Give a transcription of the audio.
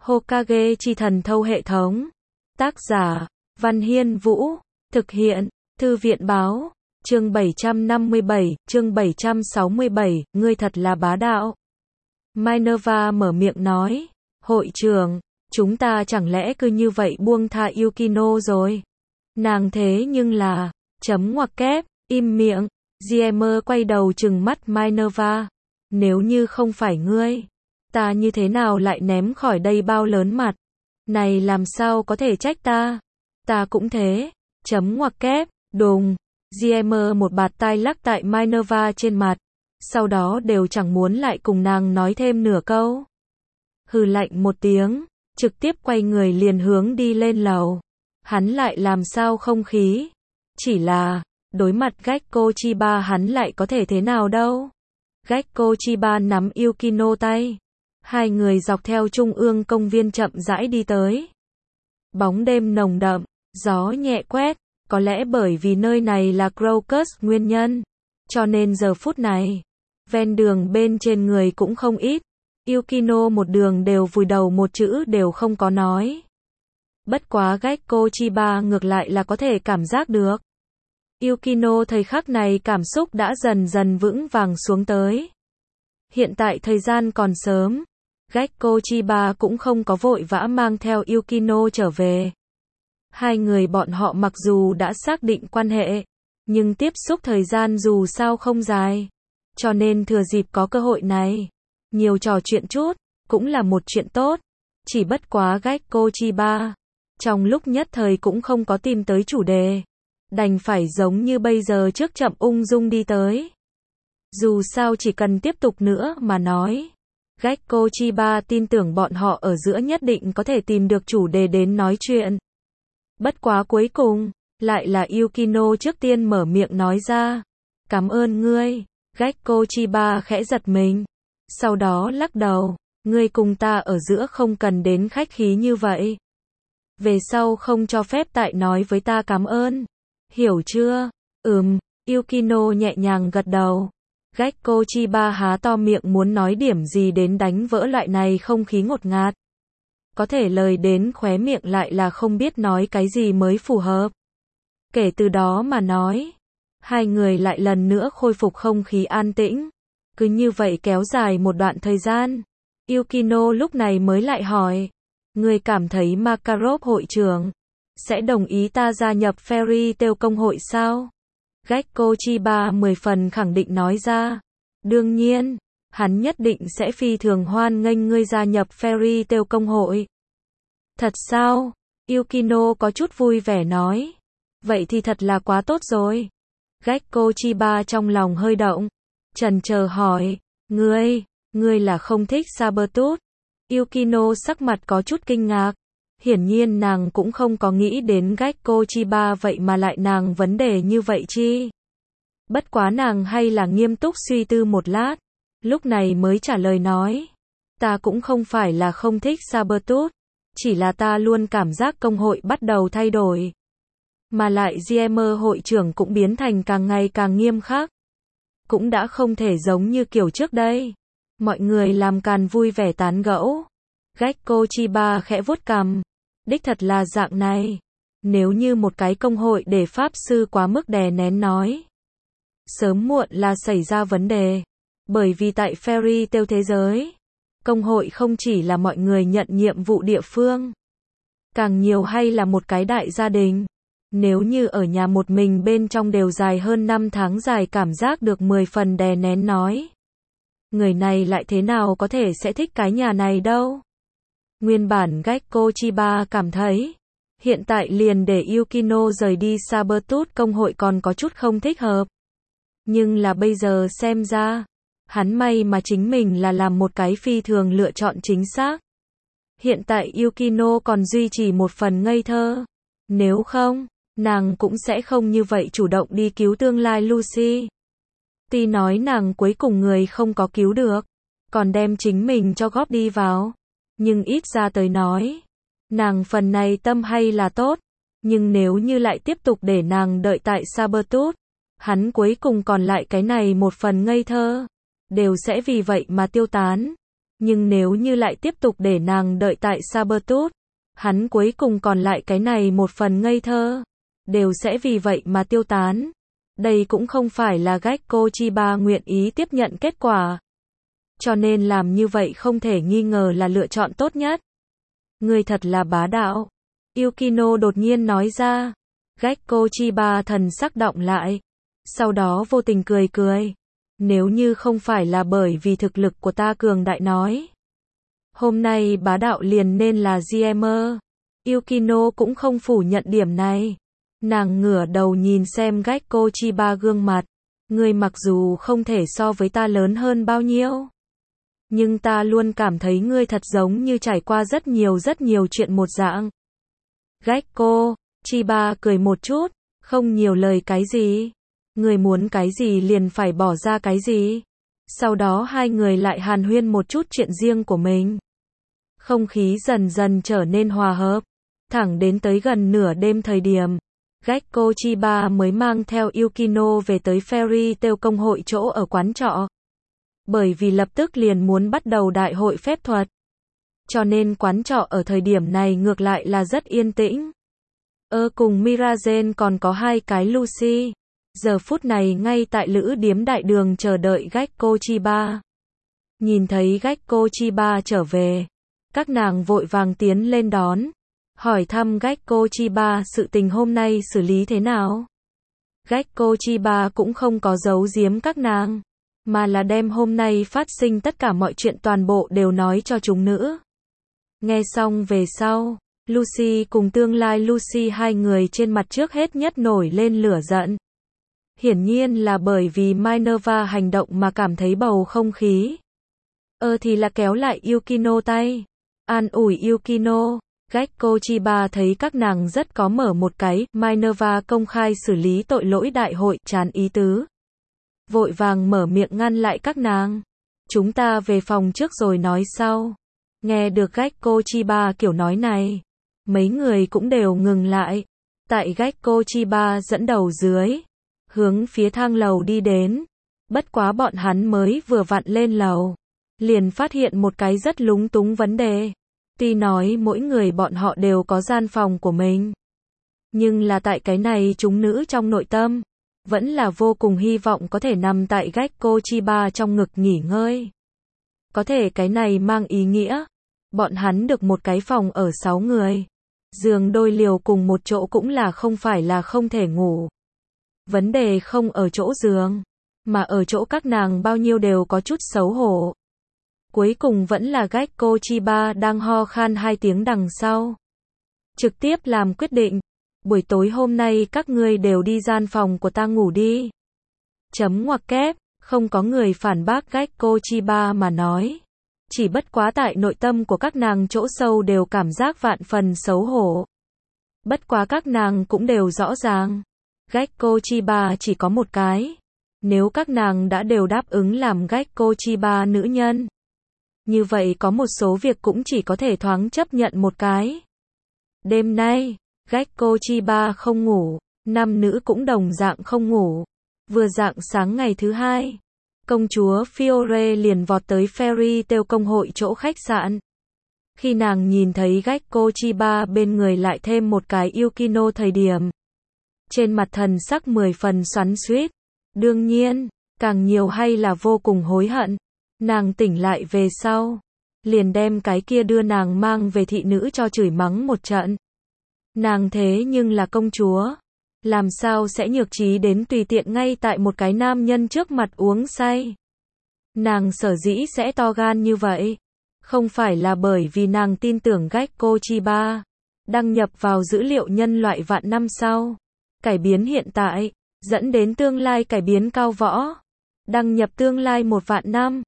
Hokage chi thần thâu hệ thống. Tác giả, Văn Hiên Vũ. Thực hiện, Thư viện Báo. Chương 757, chương 767, ngươi thật là bá đạo. Minerva mở miệng nói, hội trưởng, chúng ta chẳng lẽ cứ như vậy buông tha Yukino rồi? Nàng thế nhưng là, chấm ngoặc kép, im miệng, Gmer quay đầu trừng mắt Minerva. Nếu như không phải ngươi, ta như thế nào lại ném khỏi đây bao lớn mặt? Này làm sao có thể trách ta? Ta cũng thế, chấm ngoặc kép, đùng. Gmer một bạt tai lắc tại Minerva trên mặt, sau đó đều chẳng muốn lại cùng nàng nói thêm nửa câu. Hừ lạnh một tiếng, trực tiếp quay người liền hướng đi lên lầu. Hắn lại làm sao không khí? Chỉ là, đối mặt Gekko Chiba hắn lại có thể thế nào đâu? Gekko Chiba nắm Yukino tay. Hai người dọc theo trung ương công viên chậm rãi đi tới. Bóng đêm nồng đậm, gió nhẹ quét. Có lẽ bởi vì nơi này là Crocus nguyên nhân, cho nên giờ phút này, ven đường bên trên người cũng không ít. Yukino một đường đều vùi đầu một chữ đều không có nói. Bất quá Gekko Chiba ngược lại là có thể cảm giác được. Yukino thời khắc này cảm xúc đã dần dần vững vàng xuống tới. Hiện tại thời gian còn sớm, Gekko Chiba cũng không có vội vã mang theo Yukino trở về. Hai người bọn họ mặc dù đã xác định quan hệ, nhưng tiếp xúc thời gian dù sao không dài. Cho nên thừa dịp có cơ hội này, nhiều trò chuyện chút, cũng là một chuyện tốt. Chỉ bất quá Gekko Chiba, trong lúc nhất thời cũng không có tìm tới chủ đề. Đành phải giống như bây giờ trước chậm ung dung đi tới. Dù sao chỉ cần tiếp tục nữa mà nói. Gekko Chiba tin tưởng bọn họ ở giữa nhất định có thể tìm được chủ đề đến nói chuyện. Bất quá cuối cùng, lại là Yukino trước tiên mở miệng nói ra. Cảm ơn ngươi. Gekko Chiba khẽ giật mình. Sau đó lắc đầu. Ngươi cùng ta ở giữa không cần đến khách khí như vậy. Về sau không cho phép tại nói với ta cảm ơn. Hiểu chưa? Yukino nhẹ nhàng gật đầu. Gekko Chiba há to miệng muốn nói điểm gì đến đánh vỡ loại này không khí ngột ngạt. Có thể lời đến khóe miệng lại là không biết nói cái gì mới phù hợp. Kể từ đó mà nói, hai người lại lần nữa khôi phục không khí an tĩnh. Cứ như vậy kéo dài một đoạn thời gian. Yukino lúc này mới lại hỏi, người cảm thấy Makarov hội trưởng sẽ đồng ý ta gia nhập Fairy Tail công hội sao? Gekko Chiba 10 phần khẳng định nói ra. Đương nhiên, hắn nhất định sẽ phi thường hoan nghênh ngươi gia nhập Fairy Tail công hội. Thật sao? Yukino có chút vui vẻ nói. Vậy thì thật là quá tốt rồi. Gekko Chiba trong lòng hơi động. Chần chờ hỏi, ngươi là không thích Sabertooth? Yukino sắc mặt có chút kinh ngạc. Hiển nhiên nàng cũng không có nghĩ đến Gekko Chiba vậy mà lại nàng vấn đề như vậy chi. Bất quá nàng hay là nghiêm túc suy tư một lát. Lúc này mới trả lời nói. Ta cũng không phải là không thích Sabertooth. Chỉ là ta luôn cảm giác công hội bắt đầu thay đổi. Mà lại Gmer hội trưởng cũng biến thành càng ngày càng nghiêm khắc. Cũng đã không thể giống như kiểu trước đây. Mọi người làm càn vui vẻ tán gẫu. Gekko Chiba khẽ vuốt cằm. Đích thật là dạng này. Nếu như một cái công hội để pháp sư quá mức đè nén nói. Sớm muộn là xảy ra vấn đề. Bởi vì tại Fairy Tail thế giới, công hội không chỉ là mọi người nhận nhiệm vụ địa phương. Càng nhiều hay là một cái đại gia đình. Nếu như ở nhà một mình bên trong đều dài hơn 5 tháng dài cảm giác được 10 phần đè nén nói. Người này lại thế nào có thể sẽ thích cái nhà này đâu. Nguyên bản Gekko Chiba cảm thấy, hiện tại liền để Yukino rời đi Sabertooth công hội còn có chút không thích hợp. Nhưng là bây giờ xem ra, hắn may mà chính mình là làm một cái phi thường lựa chọn chính xác. Hiện tại Yukino còn duy trì một phần ngây thơ. Nếu không, nàng cũng sẽ không như vậy chủ động đi cứu tương lai Lucy. Tuy nói nàng cuối cùng người không có cứu được, còn đem chính mình cho góp đi vào. Nhưng ít ra tới nói, nàng phần này tâm hay là tốt. Nhưng nếu như lại tiếp tục để nàng đợi tại Sabertooth, hắn cuối cùng còn lại cái này một phần ngây thơ, đều sẽ vì vậy mà tiêu tán. Nhưng nếu như lại tiếp tục để nàng đợi tại Sabertooth, hắn cuối cùng còn lại cái này một phần ngây thơ, đều sẽ vì vậy mà tiêu tán. Đây cũng không phải là Gekko Chiba nguyện ý tiếp nhận kết quả. Cho nên làm như vậy không thể nghi ngờ là lựa chọn tốt nhất. Ngươi thật là bá đạo. Yukino đột nhiên nói ra. Gekko Chiba thần sắc động lại. Sau đó vô tình cười cười. Nếu như không phải là bởi vì thực lực của ta cường đại nói. Hôm nay bá đạo liền nên là GM. Yukino cũng không phủ nhận điểm này. Nàng ngửa đầu nhìn xem Gekko Chiba gương mặt. Ngươi mặc dù không thể so với ta lớn hơn bao nhiêu. Nhưng ta luôn cảm thấy ngươi thật giống như trải qua rất nhiều chuyện một dạng. Gekko Chiba cười một chút, không nhiều lời cái gì. Ngươi muốn cái gì liền phải bỏ ra cái gì. Sau đó hai người lại hàn huyên một chút chuyện riêng của mình. Không khí dần dần trở nên hòa hợp. Thẳng đến tới gần nửa đêm thời điểm. Gekko Chiba mới mang theo Yukino về tới Fairy Tail công hội chỗ ở quán trọ. Bởi vì lập tức liền muốn bắt đầu đại hội phép thuật. Cho nên quán trọ ở thời điểm này ngược lại là rất yên tĩnh. Cùng Mirazen còn có hai cái Lucy. Giờ phút này ngay tại lữ điếm đại đường chờ đợi Gekko Chiba. Nhìn thấy Gekko Chiba trở về. Các nàng vội vàng tiến lên đón. Hỏi thăm Gekko Chiba sự tình hôm nay xử lý thế nào. Gekko Chiba cũng không có giấu giếm các nàng. Mà là đem hôm nay phát sinh tất cả mọi chuyện toàn bộ đều nói cho chúng nữ. Nghe xong về sau, Lucy cùng tương lai Lucy hai người trên mặt trước hết nhất nổi lên lửa giận. Hiển nhiên là bởi vì Minerva hành động mà cảm thấy bầu không khí. Thì là kéo lại Yukino tay. An ủi Yukino. Gekko Chiba thấy các nàng rất có mở một cái, Minerva công khai xử lý tội lỗi đại hội, chán ý tứ. Vội vàng mở miệng ngăn lại các nàng. Chúng ta về phòng trước rồi nói sau. Nghe được Gekko Chiba kiểu nói này. Mấy người cũng đều ngừng lại. Tại Gekko Chiba dẫn đầu dưới. Hướng phía thang lầu đi đến. Bất quá bọn hắn mới vừa vặn lên lầu. Liền phát hiện một cái rất lúng túng vấn đề. Tuy nói mỗi người bọn họ đều có gian phòng của mình. Nhưng là tại cái này chúng nữ trong nội tâm. Vẫn là vô cùng hy vọng có thể nằm tại Gekko Chiba trong ngực nghỉ ngơi. Có thể cái này mang ý nghĩa. Bọn hắn được một cái phòng ở 6 người. Giường đôi liều cùng một chỗ cũng là không phải là không thể ngủ. Vấn đề không ở chỗ giường. Mà ở chỗ các nàng bao nhiêu đều có chút xấu hổ. Cuối cùng vẫn là Gekko Chiba đang ho khan 2 tiếng đằng sau. Trực tiếp làm quyết định. Buổi tối hôm nay các ngươi đều đi gian phòng của ta ngủ đi. Chấm ngoặc kép, không có người phản bác Gekko Chiba mà nói. Chỉ bất quá tại nội tâm của các nàng chỗ sâu đều cảm giác vạn phần xấu hổ. Bất quá các nàng cũng đều rõ ràng. Gekko Chiba chỉ có một cái. Nếu các nàng đã đều đáp ứng làm Gekko Chiba nữ nhân. Như vậy có một số việc cũng chỉ có thể thoáng chấp nhận một cái. Đêm nay, Gekko Chiba không ngủ, nam nữ cũng đồng dạng không ngủ. Vừa rạng sáng ngày thứ hai, công chúa Fiore liền vọt tới Fairy Tail công hội chỗ khách sạn. Khi nàng nhìn thấy Gekko Chiba bên người lại thêm một cái Yukino thời điểm. Trên mặt thần sắc 10 phần xoắn xuýt. Đương nhiên, càng nhiều hay là vô cùng hối hận. Nàng tỉnh lại về sau. Liền đem cái kia đưa nàng mang về thị nữ cho chửi mắng một trận. Nàng thế nhưng là công chúa. Làm sao sẽ nhược trí đến tùy tiện ngay tại một cái nam nhân trước mặt uống say. Nàng sở dĩ sẽ to gan như vậy. Không phải là bởi vì nàng tin tưởng Gekko Chiba. Đăng nhập vào dữ liệu nhân loại vạn năm sau. Cải biến hiện tại. Dẫn đến tương lai cải biến cao võ. Đăng nhập tương lai 1 vạn năm.